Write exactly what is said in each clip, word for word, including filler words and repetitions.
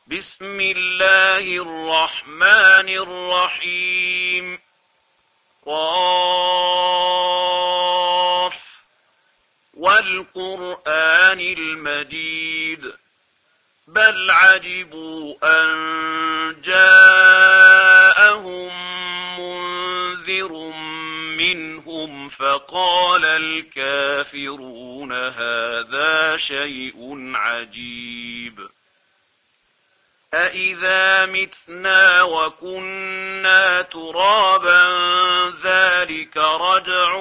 بسم الله الرحمن الرحيم. قاف والقرآن المجيد بل عجبوا أن جاءهم منذر منهم فقال الكافرون هذا شيء عجيب. أإذا متنا وكنا ترابا ذلك رجع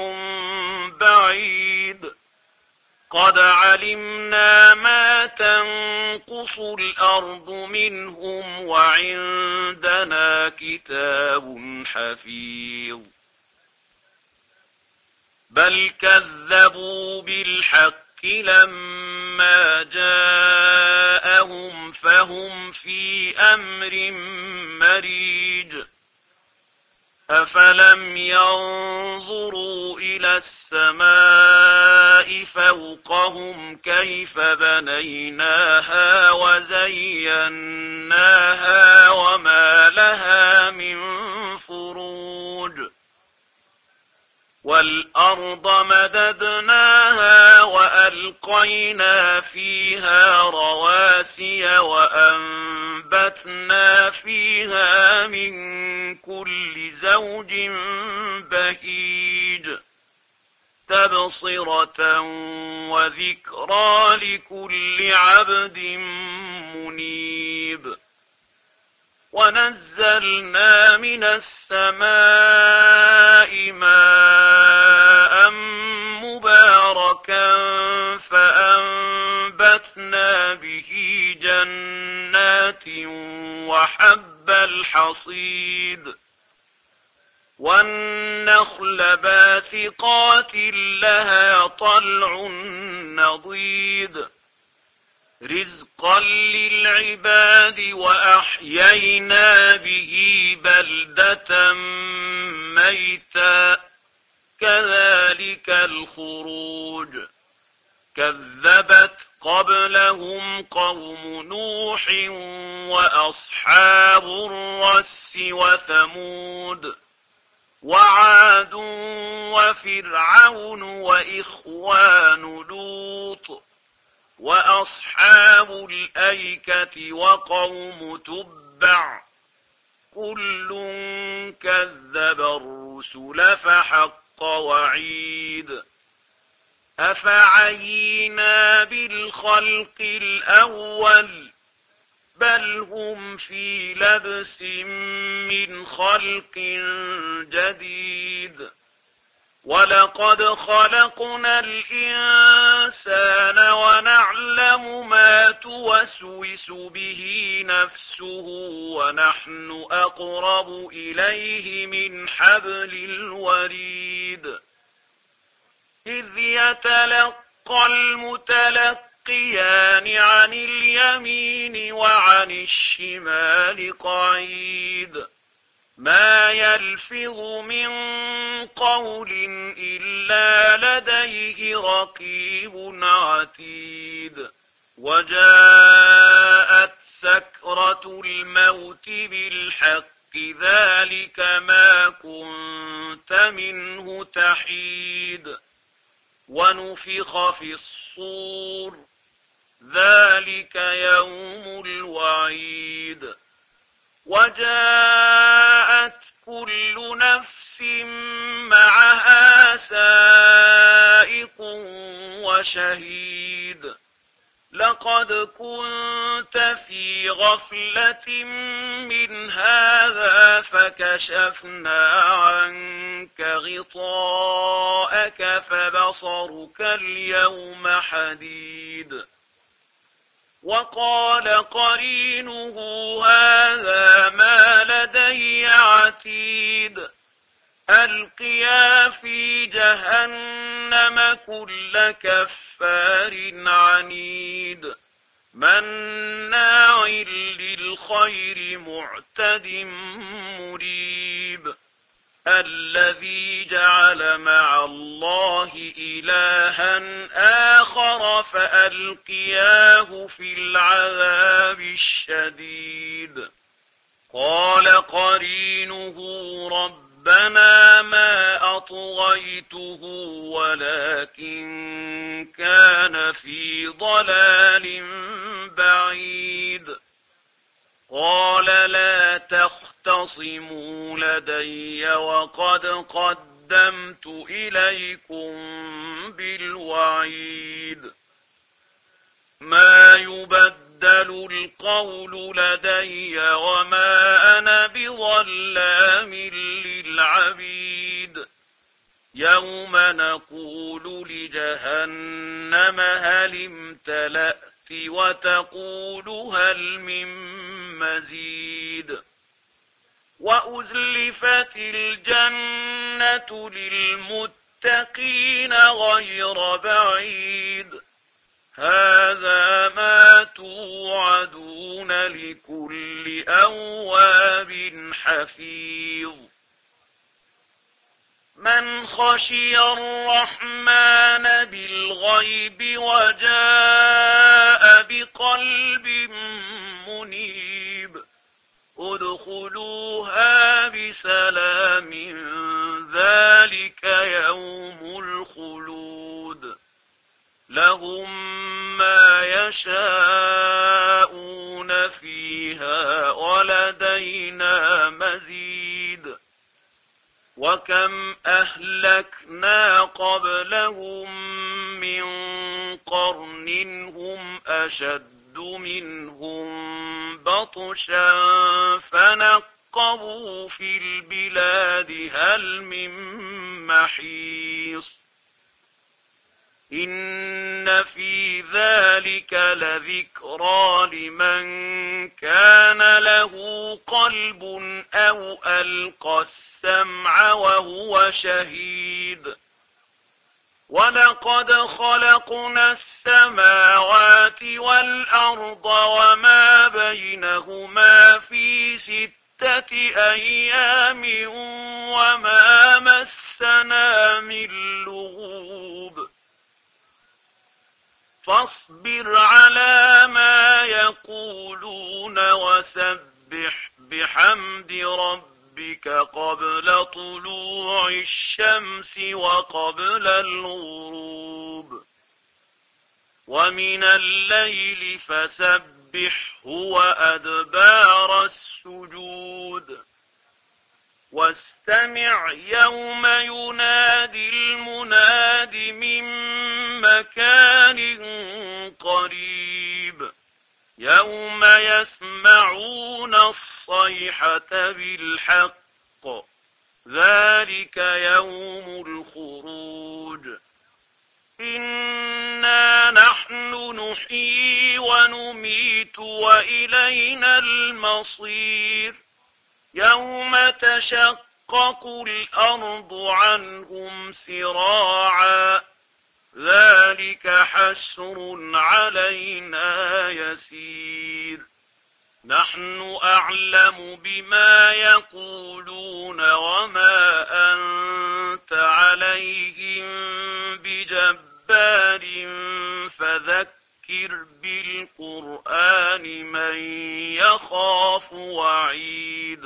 بعيد. قد علمنا ما تنقص الأرض منهم وعندنا كتاب حفيظ. بل كذبوا بالحق لما جاءهم فهم في أمر مريج. أفلم ينظروا إلى السماء فوقهم كيف بنيناها وزيناها وما لها من فروج. والأرض مددناها وألقينا فيها رواسي وأنبتنا فيها من كل زوج بهيج تبصرة وذكرى لكل عبد منيب. ونزلنا من السماء ماء مباركا فأنبتنا به جنات وحب الحصيد والنخل باسقات لها طلع نضيد رزقا للعباد وأحيينا به بلدة ميتا كذلك الخروج. كذبت قبلهم قوم نوح وأصحاب الرس وثمود وعاد وفرعون وإخوان لوط وأصحاب الأيكة وقوم تبع كل كذب الرسل فحق وعيد. أفعينا بالخلق الأول بل هم في لبس من خلق جديد. ولقد خلقنا الإنسان ونعلم ما توسوس به نفسه ونحن أقرب إليه من حبل الوريد. إذ يتلقى المتلقيان عن اليمين وعن الشمال قعيد ما يلفظ من قول إلا لديه رقيب عتيد. وجاءت سكرة الموت بالحق ذلك ما كنت منه تحيد. ونفخ في الصور ذلك يوم الوعيد. وجاءت كل نفس معها سائق وشهيد. لقد كنت في غفلة من هذا فكشفنا عنك غطاءك فبصرك اليوم حديد. وقال قرينه هذا ما لدي عتيد. ألقيا في جهنم كل كفار عنيد مناع للخير معتد مريب. الذي جعل مع الله إلها آخر فألقياه في العذاب الشديد. قال قرينه ربنا ما أطغيته ولكن كان في ضلال بعيد. قال لا تختصموا لدي وقد قدمت إليكم بالوعيد. ما يبدل القول لدي وما أنا بظلام للعبيد. يوم نقول لجهنم هل امتلأت وتقول هل من مزيد. وأزلفت الجنة للمتقين غير بعيد. هذا ما توعدون لكل أواب حفيظ. من خشي الرحمن بالغيب وجاء بقلب منيب ادخلوها بسلام ذلك يوم الخلود. لهم ما يشاءون فيها ولدينا مزيد. وكم أهلكنا قبلهم من قرن هم أشد منهم بطشا فنقبوا في البلاد هل من محيص. إن في ذلك لذكرى لمن كان له قلب أو ألقى السمع وهو شهيد. ولقد خلقنا السماوات والأرض وما بينهما في ستة أيام وما مسنا من لغوب. فاصبر على ما يقولون وسبح بحمد ربك قبل طلوع الشمس وقبل الغروب. ومن الليل فسبحه وأدبار السجود. واستمع يوم ينادي المناد من مكان قريب. يوم يسمعون الصيحة بالحق ذلك يوم الخروج. إنا نحن نحيي ونميت وإلينا المصير. يوم تشقق الأرض عنهم سراعا ذلك حشر علينا يسير. نحن أعلم بما يقولون وما أنت عليهم بجبار فذكر بالقرآن من يخاف وعيد.